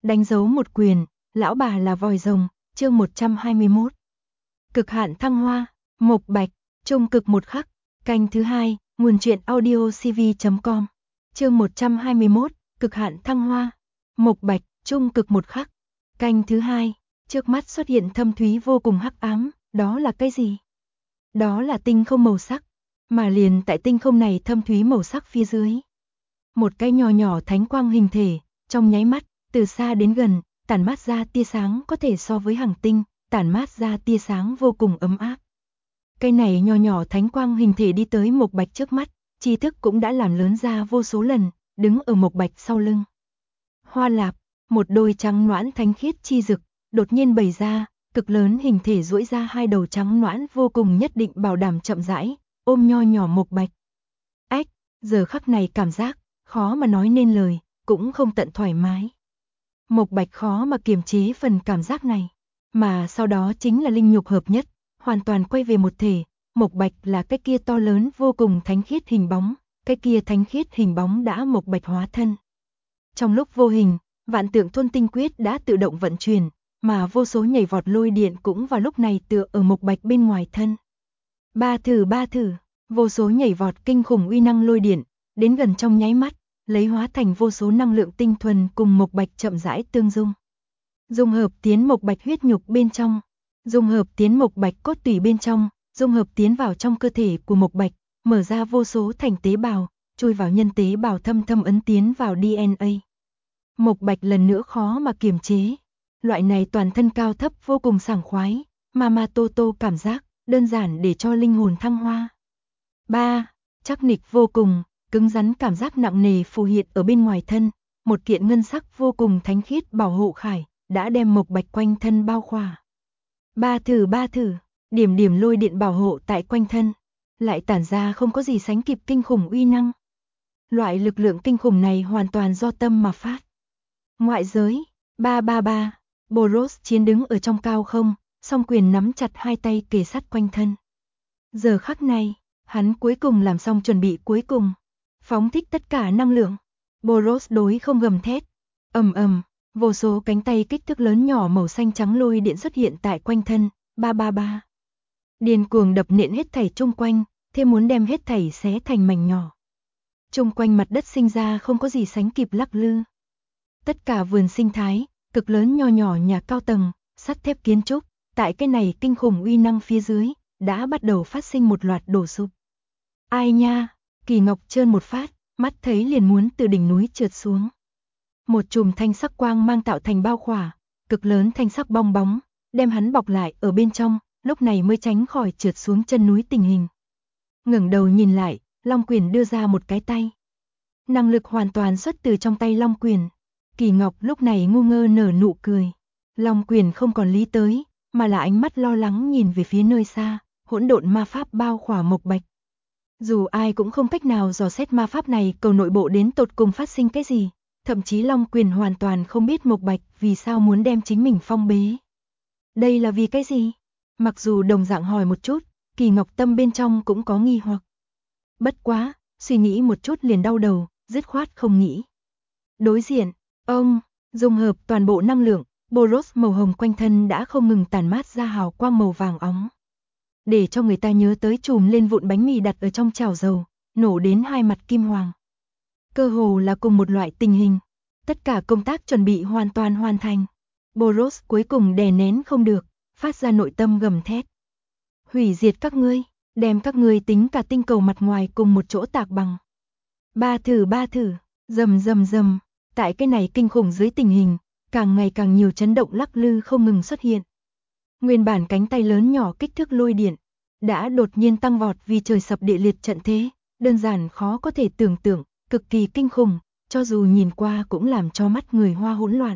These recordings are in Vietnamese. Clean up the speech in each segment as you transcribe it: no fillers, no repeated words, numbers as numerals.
Đánh dấu một quyền, lão bà là vòi rồng, chương 121. Cực hạn thăng hoa, Mộc Bạch, trung cực một khắc, canh thứ 2, nguồn truyện audio cv.com. Chương 121, cực hạn thăng hoa, Mộc Bạch, trung cực một khắc, canh thứ 2, trước mắt xuất hiện thâm thúy vô cùng hắc ám, đó là cái gì? Đó là tinh không màu sắc, mà liền tại tinh không này thâm thúy màu sắc phía dưới. Một cái nhỏ nhỏ thánh quang hình thể, trong nháy mắt, từ xa đến gần, tản mát ra tia sáng có thể so với hàng tinh, tản mát ra tia sáng vô cùng ấm áp. Cái này nhỏ nhỏ thánh quang hình thể đi tới Mộc Bạch trước mắt, tri thức cũng đã làm lớn ra vô số lần, đứng ở Mộc Bạch sau lưng. Hoa lạp, một đôi trắng noãn thánh khiết chi dực, đột nhiên bày ra, cực lớn hình thể duỗi ra hai đầu trắng noãn vô cùng nhất định bảo đảm chậm rãi, ôm nho nhỏ Mộc Bạch. Ách, giờ khắc này cảm giác, khó mà nói nên lời, cũng không tận thoải mái. Mộc Bạch khó mà kiềm chế phần cảm giác này, mà sau đó chính là linh nhục hợp nhất, hoàn toàn quay về một thể. Mộc Bạch là cái kia to lớn vô cùng thánh khiết hình bóng, cái kia thánh khiết hình bóng đã Mộc Bạch hóa thân. Trong lúc vô hình, vạn tượng thôn tinh quyết đã tự động vận chuyển, mà vô số nhảy vọt lôi điện cũng vào lúc này tựa ở Mộc Bạch bên ngoài thân. Ba thử, vô số nhảy vọt kinh khủng uy năng lôi điện, đến gần trong nháy mắt, lấy hóa thành vô số năng lượng tinh thuần cùng Mộc Bạch chậm rãi tương dung. Dung hợp tiến Mộc Bạch huyết nhục bên trong, dung hợp tiến Mộc Bạch cốt tủy bên trong, dung hợp tiến vào trong cơ thể của Mộc Bạch, mở ra vô số thành tế bào, chui vào nhân tế bào thâm thâm ấn tiến vào DNA. Mộc Bạch lần nữa khó mà kiềm chế. Loại này toàn thân cao thấp vô cùng sảng khoái, mà tô tô cảm giác, đơn giản để cho linh hồn thăng hoa. Chắc nịch vô cùng, cứng rắn cảm giác nặng nề phù hiện ở bên ngoài thân, một kiện ngân sắc vô cùng thánh khiết bảo hộ khải, đã đem Mộc Bạch quanh thân bao khỏa. Ba thử, điểm điểm lôi điện bảo hộ tại quanh thân, lại tản ra không có gì sánh kịp kinh khủng uy năng. Loại lực lượng kinh khủng này hoàn toàn do tâm mà phát. Ngoại giới, Boros chiến đứng ở trong cao không, song quyền nắm chặt hai tay kề sát quanh thân. Giờ khắc này, hắn cuối cùng làm xong chuẩn bị cuối cùng, phóng thích tất cả năng lượng. Boros đối không gầm thét, ầm, vô số cánh tay kích thước lớn nhỏ màu xanh trắng lôi điện xuất hiện tại quanh thân. Điên cuồng đập nện hết thảy chung quanh, thêm muốn đem hết thảy xé thành mảnh nhỏ. Chung quanh mặt đất sinh ra không có gì sánh kịp lắc lư. Tất cả vườn sinh thái, cực lớn nho nhỏ nhà cao tầng, sắt thép kiến trúc, tại cái này kinh khủng uy năng phía dưới, đã bắt đầu phát sinh một loạt đổ sụp. Ai nha, Kỳ Ngọc trơn một phát, mắt thấy liền muốn từ đỉnh núi trượt xuống. Một chùm thanh sắc quang mang tạo thành bao khỏa, cực lớn thanh sắc bong bóng, đem hắn bọc lại ở bên trong, lúc này mới tránh khỏi trượt xuống chân núi tình hình. Ngẩng đầu nhìn lại, Long Quyền đưa ra một cái tay. Năng lực hoàn toàn xuất từ trong tay Long Quyền. Kỳ Ngọc lúc này ngu ngơ nở nụ cười. Long Quyền không còn lý tới, mà là ánh mắt lo lắng nhìn về phía nơi xa, hỗn độn ma pháp bao khỏa Mộc Bạch. Dù ai cũng không cách nào dò xét ma pháp này cầu nội bộ đến tột cùng phát sinh cái gì, thậm chí Long Quyền hoàn toàn không biết Mộc Bạch vì sao muốn đem chính mình phong bế. Đây là vì cái gì? Mặc dù đồng dạng hỏi một chút, Kỳ Ngọc tâm bên trong cũng có nghi hoặc. Bất quá, suy nghĩ một chút liền đau đầu, dứt khoát không nghĩ. Đối diện, ông, dung hợp toàn bộ năng lượng, Boros màu hồng quanh thân đã không ngừng tản mát ra hào quang màu vàng óng. Để cho người ta nhớ tới chùm lên vụn bánh mì đặt ở trong chảo dầu, nổ đến hai mặt kim hoàng. Cơ hồ là cùng một loại tình hình. Tất cả công tác chuẩn bị hoàn toàn hoàn thành. Boros cuối cùng đè nén không được, phát ra nội tâm gầm thét. Hủy diệt các ngươi, đem các ngươi tính cả tinh cầu mặt ngoài cùng một chỗ tạc bằng. Ba thử, rầm, tại cái này kinh khủng dưới tình hình, càng ngày càng nhiều chấn động lắc lư không ngừng xuất hiện. Nguyên bản cánh tay lớn nhỏ kích thước lôi điện, đã đột nhiên tăng vọt vì trời sập địa liệt trận thế, đơn giản khó có thể tưởng tượng, cực kỳ kinh khủng, cho dù nhìn qua cũng làm cho mắt người hoa hỗn loạn.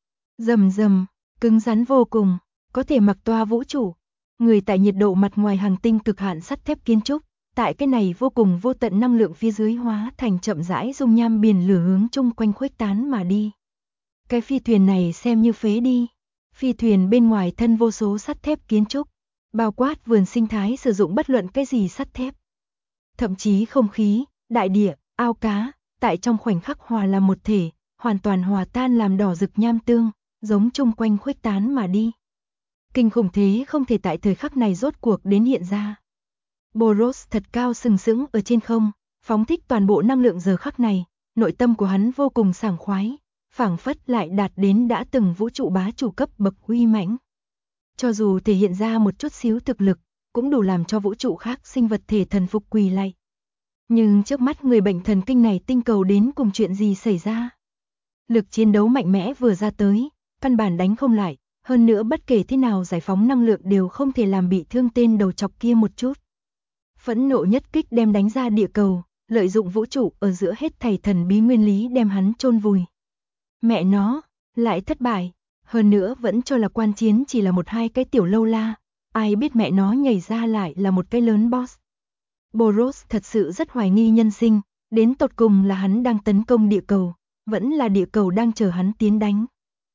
Rầm, cứng rắn vô cùng, có thể mặc toa vũ trụ. Người tại nhiệt độ mặt ngoài hành tinh cực hạn sắt thép kiến trúc, tại cái này vô cùng vô tận năng lượng phía dưới hóa thành chậm rãi dung nham biển lửa hướng chung quanh khuếch tán mà đi. Cái phi thuyền này xem như phế đi. Phi thuyền bên ngoài thân vô số sắt thép kiến trúc, bao quát vườn sinh thái sử dụng bất luận cái gì sắt thép. Thậm chí không khí, đại địa, ao cá, tại trong khoảnh khắc hòa làm một thể, hoàn toàn hòa tan làm đỏ rực nham tương, giống chung quanh khuếch tán mà đi. Kinh khủng thế không thể tại thời khắc này rốt cuộc đến hiện ra. Boros thật cao sừng sững ở trên không, phóng thích toàn bộ năng lượng giờ khắc này, nội tâm của hắn vô cùng sảng khoái, phảng phất lại đạt đến đã từng vũ trụ bá chủ cấp bậc uy mãnh. Cho dù thể hiện ra một chút xíu thực lực, cũng đủ làm cho vũ trụ khác sinh vật thể thần phục quỳ lạy. Nhưng trước mắt người bệnh thần kinh này tinh cầu đến cùng chuyện gì xảy ra? Lực chiến đấu mạnh mẽ vừa ra tới, căn bản đánh không lại, hơn nữa bất kể thế nào giải phóng năng lượng đều không thể làm bị thương tên đầu chọc kia một chút. Phẫn nộ nhất kích đem đánh ra địa cầu, lợi dụng vũ trụ ở giữa hết thảy thần bí nguyên lý đem hắn chôn vùi. Mẹ nó, lại thất bại, hơn nữa vẫn cho là quan chiến chỉ là một hai cái tiểu lâu la, ai biết mẹ nó nhảy ra lại là một cái lớn boss. Boros thật sự rất hoài nghi nhân sinh, đến tột cùng là hắn đang tấn công địa cầu, vẫn là địa cầu đang chờ hắn tiến đánh.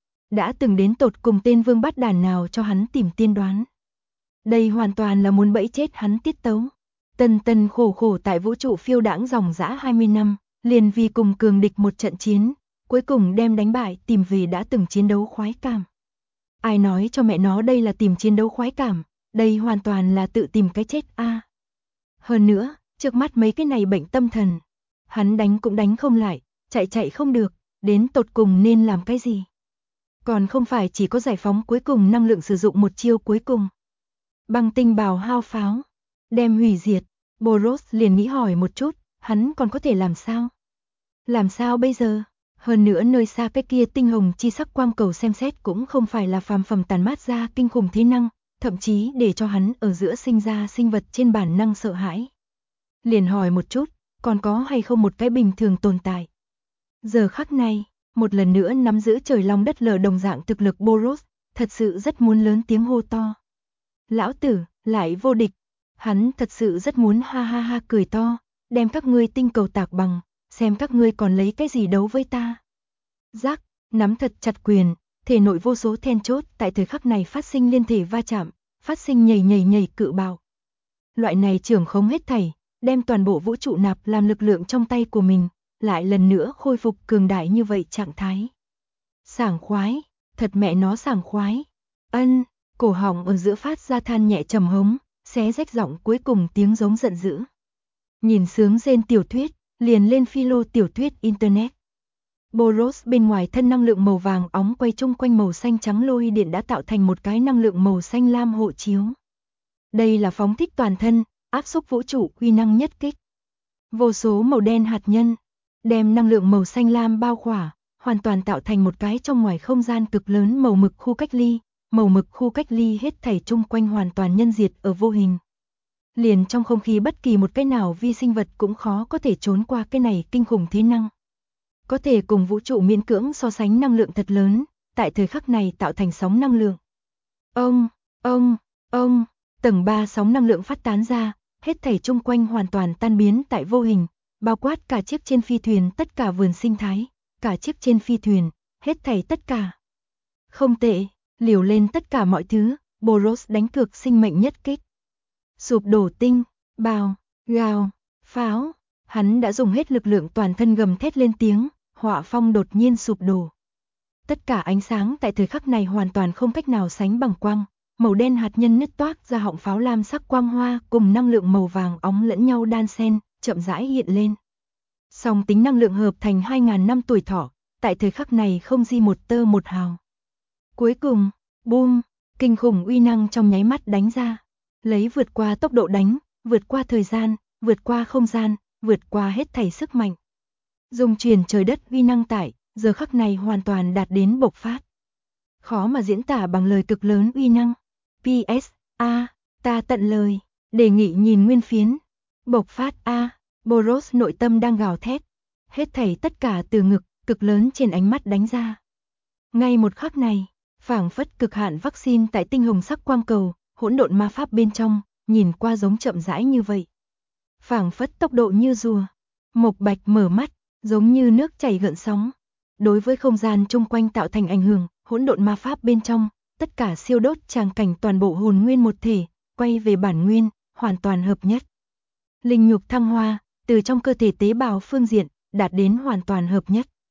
Đã từng đến tột cùng tên vương bát đàn nào cho hắn tìm tiên đoán. Đây hoàn toàn là muốn bẫy chết hắn tiết tấu. Tần tần khổ khổ tại vũ trụ phiêu đãng dòng dã 20 năm, liền vì cùng cường địch một trận chiến, cuối cùng đem đánh bại tìm về đã từng chiến đấu khoái cảm. Ai nói cho mẹ nó đây là tìm chiến đấu khoái cảm, đây hoàn toàn là tự tìm cái chết a. Hơn nữa, trước mắt mấy cái này bệnh tâm thần, hắn đánh cũng đánh không lại, chạy không được, đến tột cùng nên làm cái gì? Còn không phải chỉ có giải phóng cuối cùng năng lượng sử dụng một chiêu cuối cùng. Băng tinh bào hao pháo, đem hủy diệt, Boros liền nghĩ hỏi một chút, hắn còn có thể làm sao? Làm sao bây giờ? Hơn nữa nơi xa cái kia tinh hồng chi sắc quang cầu xem xét cũng không phải là phàm phẩm tàn mát ra kinh khủng thế năng, thậm chí để cho hắn ở giữa sinh ra sinh vật trên bản năng sợ hãi. Liền hỏi một chút, còn có hay không một cái bình thường tồn tại? Giờ khắc này, một lần nữa nắm giữ trời long đất lở đồng dạng thực lực Boros, thật sự rất muốn lớn tiếng hô to. Lão tử, lại vô địch. Hắn thật sự rất muốn ha ha ha cười to, đem các ngươi tinh cầu tạc bằng, xem các ngươi còn lấy cái gì đấu với ta. Giác, nắm thật chặt quyền, thể nội vô số then chốt tại thời khắc này phát sinh liên thể va chạm, phát sinh nhảy cự bạo. Loại này trưởng khống hết thảy, đem toàn bộ vũ trụ nạp làm lực lượng trong tay của mình, lại lần nữa khôi phục cường đại như vậy trạng thái. Sảng khoái, thật mẹ nó sảng khoái. Ân, cổ họng ở giữa phát ra than nhẹ trầm hống, xé rách giọng cuối cùng tiếng giống giận dữ. Nhìn sướng rên tiểu thuyết, liền lên philo tiểu thuyết internet. Boros bên ngoài thân năng lượng màu vàng óng quay chung quanh màu xanh trắng lôi điện đã tạo thành một cái năng lượng màu xanh lam hộ chiếu. Đây là phóng thích toàn thân, áp xúc vũ trụ uy năng nhất kích. Vô số màu đen hạt nhân, đem năng lượng màu xanh lam bao khỏa, hoàn toàn tạo thành một cái trong ngoài không gian cực lớn màu mực khu cách ly. Màu mực khu cách ly hết thảy chung quanh hoàn toàn nhân diệt ở vô hình. Liền trong không khí bất kỳ một cái nào vi sinh vật cũng khó có thể trốn qua cái này kinh khủng thế năng. Có thể cùng vũ trụ miễn cưỡng so sánh năng lượng thật lớn, tại thời khắc này tạo thành sóng năng lượng. Ông, tầng 3 sóng năng lượng phát tán ra, hết thảy chung quanh hoàn toàn tan biến tại vô hình, bao quát cả chiếc trên phi thuyền tất cả vườn sinh thái, cả chiếc trên phi thuyền, hết thảy tất cả. Không tệ. Liều lên tất cả mọi thứ, Boros đánh cược sinh mệnh nhất kích. Sụp đổ tinh, bào, gào, pháo, hắn đã dùng hết lực lượng toàn thân gầm thét lên tiếng, họa phong đột nhiên sụp đổ. Tất cả ánh sáng tại thời khắc này hoàn toàn không cách nào sánh bằng quang, màu đen hạt nhân nứt toác ra họng pháo lam sắc quang hoa cùng năng lượng màu vàng óng lẫn nhau đan xen, chậm rãi hiện lên. Song tính năng lượng hợp thành 2000 năm tuổi thọ, tại thời khắc này không di một tơ một hào. Cuối cùng, boom, kinh khủng uy năng trong nháy mắt đánh ra, lấy vượt qua tốc độ đánh, vượt qua thời gian, vượt qua không gian, vượt qua hết thảy sức mạnh. Dùng truyền trời đất uy năng tại, giờ khắc này hoàn toàn đạt đến bộc phát. Khó mà diễn tả bằng lời cực lớn uy năng. PS, ta tận lời, đề nghị nhìn nguyên phiến. Bộc phát Boros nội tâm đang gào thét. Hết thảy tất cả từ ngực, cực lớn trên ánh mắt đánh ra. Ngay một khắc này, phảng phất cực hạn vaccine tại tinh hồng sắc quang cầu, hỗn độn ma pháp bên trong, nhìn qua giống chậm rãi như vậy. Phảng phất tốc độ như rùa. Mộc Bạch mở mắt, giống như nước chảy gợn sóng. Đối với không gian chung quanh tạo thành ảnh hưởng, hỗn độn ma pháp bên trong, tất cả siêu đốt tràng cảnh toàn bộ hồn nguyên một thể, quay về bản nguyên, hoàn toàn hợp nhất. Linh nhục thăng hoa, từ trong cơ thể tế bào phương diện, đạt đến hoàn toàn hợp nhất.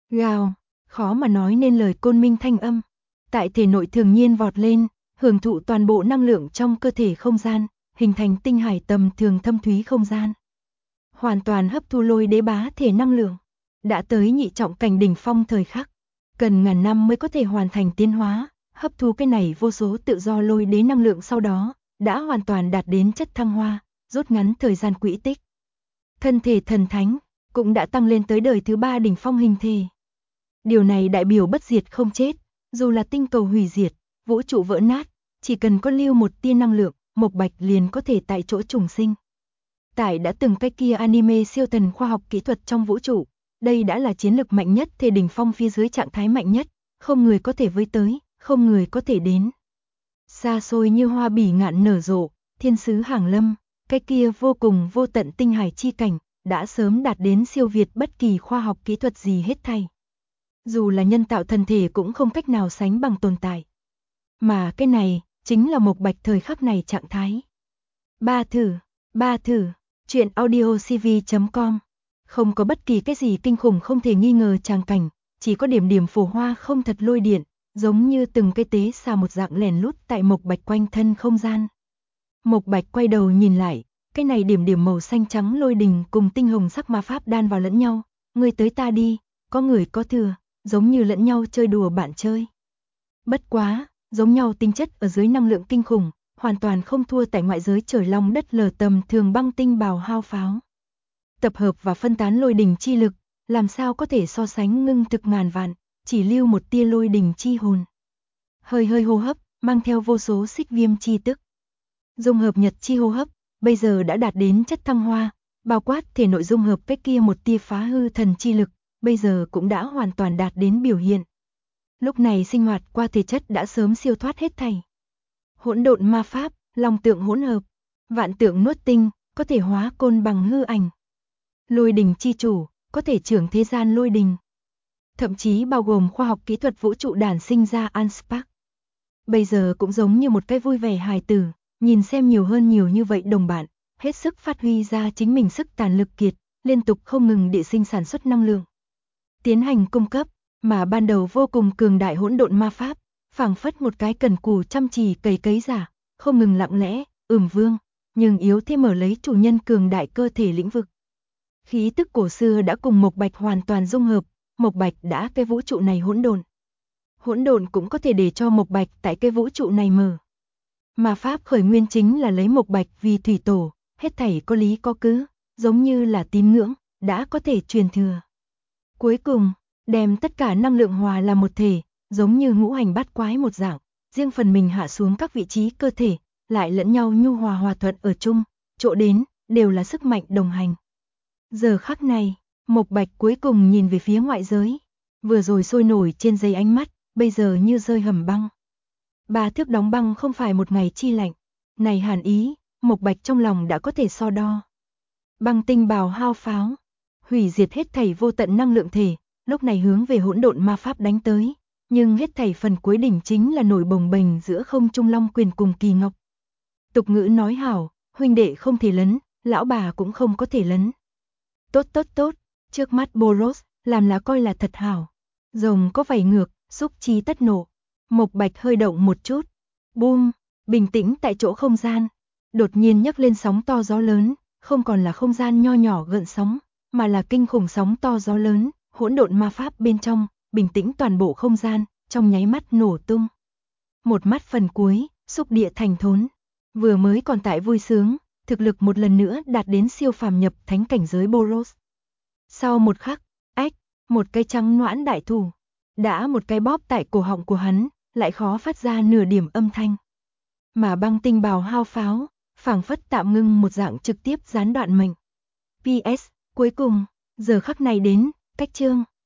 Gào, khó mà nói nên lời côn minh thanh âm. Tại thể nội thường nhiên vọt lên, hưởng thụ toàn bộ năng lượng trong cơ thể không gian, hình thành tinh hải tầm thường thâm thúy không gian. Hoàn toàn hấp thu lôi đế bá thể năng lượng. Đã tới nhị trọng cảnh đỉnh phong thời khắc. Cần ngàn năm mới có thể hoàn thành tiến hóa, hấp thu cái này vô số tự do lôi đế năng lượng sau đó, đã hoàn toàn đạt đến chất thăng hoa, rút ngắn thời gian quỹ tích. Thân thể thần thánh, cũng đã tăng lên tới đời thứ 3 đỉnh phong hình thể. Điều này đại biểu bất diệt không chết, dù là tinh cầu hủy diệt, vũ trụ vỡ nát, chỉ cần có lưu một tia năng lượng, Mộc Bạch liền có thể tại chỗ trùng sinh. Tại đã từng cái kia anime siêu thần khoa học kỹ thuật trong vũ trụ, đây đã là chiến lực mạnh nhất thể đỉnh phong phía dưới trạng thái mạnh nhất, không người có thể với tới, không người có thể đến. Xa xôi như hoa bỉ ngạn nở rộ, thiên sứ hàng lâm, cái kia vô cùng vô tận tinh hải chi cảnh, đã sớm đạt đến siêu việt bất kỳ khoa học kỹ thuật gì hết thảy. Dù là nhân tạo thần thể cũng không cách nào sánh bằng tồn tại. Mà cái này, chính là Mộc Bạch thời khắc này trạng thái. Ba thử, chuyện audiocv.com. Không có bất kỳ cái gì kinh khủng không thể nghi ngờ tràng cảnh, chỉ có điểm điểm phù hoa không thật lôi điện, giống như từng cái tế xà một dạng lèn lút tại Mộc Bạch quanh thân không gian. Mộc Bạch quay đầu nhìn lại, cái này điểm điểm màu xanh trắng lôi đình cùng tinh hồng sắc ma pháp đan vào lẫn nhau, người tới ta đi, có người có thừa, giống như lẫn nhau chơi đùa bạn chơi. Bất quá, giống nhau tính chất ở dưới năng lượng kinh khủng, hoàn toàn không thua tại ngoại giới trời long đất lở tầm thường băng tinh bào hao pháo. Tập hợp và phân tán lôi đình chi lực, làm sao có thể so sánh ngưng thực ngàn vạn, chỉ lưu một tia lôi đình chi hồn. Hơi hơi hô hấp, mang theo vô số xích viêm chi tức. Dung hợp nhật chi hô hấp, bây giờ đã đạt đến chất thăng hoa, bao quát thể nội dung hợp cái kia một tia phá hư thần chi lực, bây giờ cũng đã hoàn toàn đạt đến biểu hiện. Lúc này sinh hoạt qua thể chất đã sớm siêu thoát hết thảy. Hỗn độn ma pháp, long tượng hỗn hợp, vạn tượng nuốt tinh, có thể hóa côn bằng hư ảnh. Lôi đình chi chủ, có thể trưởng thế gian lôi đình. Thậm chí bao gồm khoa học kỹ thuật vũ trụ đản sinh ra Anspark. Bây giờ cũng giống như một cái vui vẻ hài tử, nhìn xem nhiều hơn nhiều như vậy đồng bạn, hết sức phát huy ra chính mình sức tàn lực kiệt, liên tục không ngừng địa sinh sản xuất năng lượng. Tiến hành cung cấp, mà ban đầu vô cùng cường đại hỗn độn ma pháp, phảng phất một cái cần cù chăm chỉ cày cấy giả, không ngừng lặng lẽ, vương, nhưng yếu thêm mở lấy chủ nhân cường đại cơ thể lĩnh vực. Khí tức cổ xưa đã cùng Mộc Bạch hoàn toàn dung hợp, Mộc Bạch đã cái vũ trụ này hỗn độn. Hỗn độn cũng có thể để cho Mộc Bạch tại cái vũ trụ này mở. Ma pháp khởi nguyên chính là lấy Mộc Bạch vì thủy tổ, hết thảy có lý có cứ, giống như là tín ngưỡng, đã có thể truyền thừa. Cuối cùng, đem tất cả năng lượng hòa làm một thể, giống như ngũ hành bát quái một dạng, riêng phần mình hạ xuống các vị trí cơ thể, lại lẫn nhau nhu hòa hòa thuận ở chung, chỗ đến, đều là sức mạnh đồng hành. Giờ khắc này, Mộc Bạch cuối cùng nhìn về phía ngoại giới, vừa rồi sôi nổi trên dây ánh mắt, bây giờ như rơi hầm băng. 3 thước đóng băng không phải một ngày chi lạnh, này hàn ý, Mộc Bạch trong lòng đã có thể so đo. Băng tinh bào hao pháo, hủy diệt hết thảy vô tận năng lượng thể, lúc này hướng về hỗn độn ma pháp đánh tới, nhưng hết thảy phần cuối đỉnh chính là nổi bồng bềnh giữa không trung long quyền cùng kỳ ngọc. Tục ngữ nói hảo, huynh đệ không thể lấn, lão bà cũng không có thể lấn. Tốt, trước mắt Boros, làm là coi là thật hảo. Rồng có vảy ngược, xúc chi tất nộ. Mộc Bạch hơi động một chút. Boom, bình tĩnh tại chỗ không gian. Đột nhiên nhấc lên sóng to gió lớn, không còn là không gian nho nhỏ gợn sóng, mà là kinh khủng sóng to gió lớn, hỗn độn ma pháp bên trong, bình tĩnh toàn bộ không gian, trong nháy mắt nổ tung. Một mắt phần cuối, xúc địa thành thốn. Vừa mới còn tại vui sướng, thực lực một lần nữa đạt đến siêu phàm nhập thánh cảnh giới Boros. Sau một khắc, một cái trắng noãn đại thủ, đã một cái bóp tại cổ họng của hắn, lại khó phát ra nửa điểm âm thanh. Mà băng tinh bào hao pháo, phảng phất tạm ngưng một dạng trực tiếp gián đoạn mệnh. PS, cuối cùng, giờ khắc này đến, cách chương.